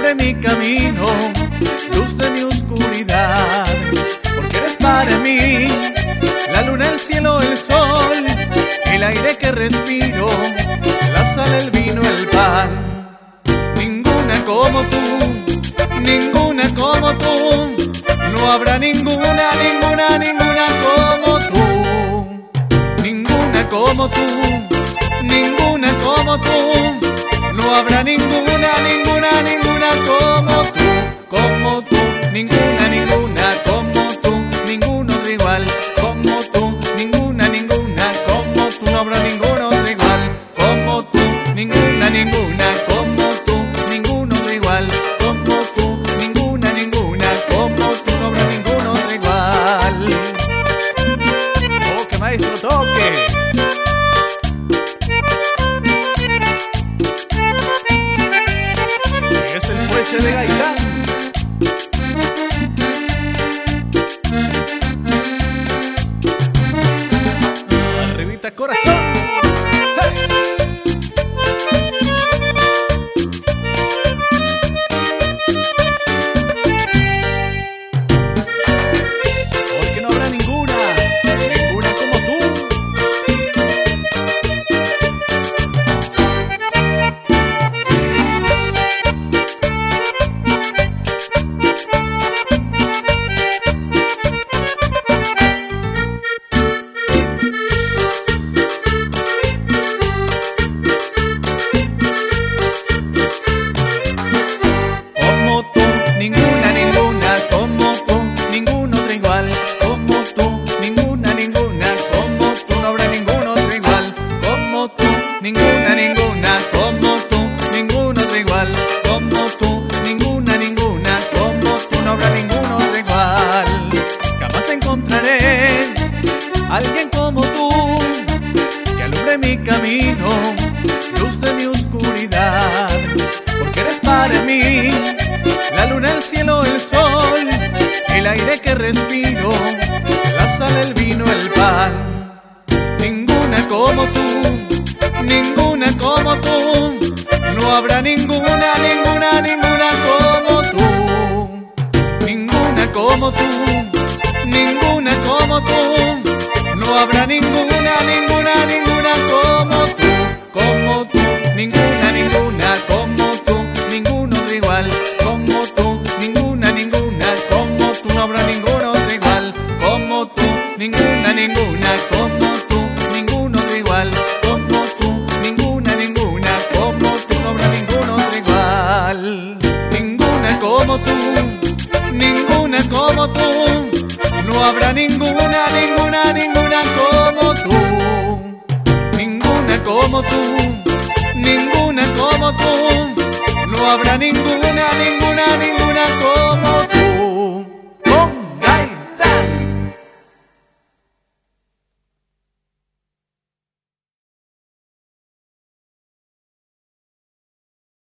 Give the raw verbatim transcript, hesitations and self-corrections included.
alumbre mi camino, luz de mi oscuridad, porque eres para mí la luna, el cielo, el sol, el aire que respiro, la sal, el vino, el pan. Ninguna como tú, ninguna como tú, no habrá ninguna, ninguna, ninguna como tú. Ninguna como tú, ninguna como tú, no habrá ninguna, ninguna, ninguna como tú, como tú. Ninguna, ninguna como tú, ninguno es igual como tú. Ninguna, ninguna como tú, no habrá ninguno es igual como tú. Ninguna, ninguna como tú, ninguno es igual como tú. Ninguna, ninguna como tú, no habrá ninguno es igual. Toque, maestro, toque. Es el fuelle de Gaitán. Arribita, corazón. ¡Hey! Porque no habrá ninguna, ninguna como tú. Ninguna, ninguna como tú, ninguno otro igual como tú. Ninguna, ninguna como tú, no habrá ninguno otro igual como tú. Ninguna, ninguna como tú, ninguno otro igual como tú. Ninguna, ninguna como tú, no habrá ninguno otro igual. Jamás encontraré alguien como tú, que alumbre mi camino, luz de mi oscuridad, porque eres para mí la luna, el cielo, el sol, el aire que respiro, la sal, el vino, el pan. Ninguna como tú, ninguna como tú, no habrá ninguna, ninguna, ninguna como tú. Ninguna como tú, ninguna como tú, no habrá ninguna, ninguna, ninguna como tú, como tú. Ninguna, ninguna como tú, ninguno es igual como tú. Ninguna, ninguna como tú, no habrá ninguno otro igual como tú. Ninguna, ninguna como tú, ninguno es igual como tú. Ninguna, ninguna como tú, no habrá ninguno otro igual. Ninguna como tú, ninguna como tú, no habrá ninguna, ninguna, ninguna como tú. Ninguna como tú, ninguna como tú, no habrá ninguna, ninguna, ninguna como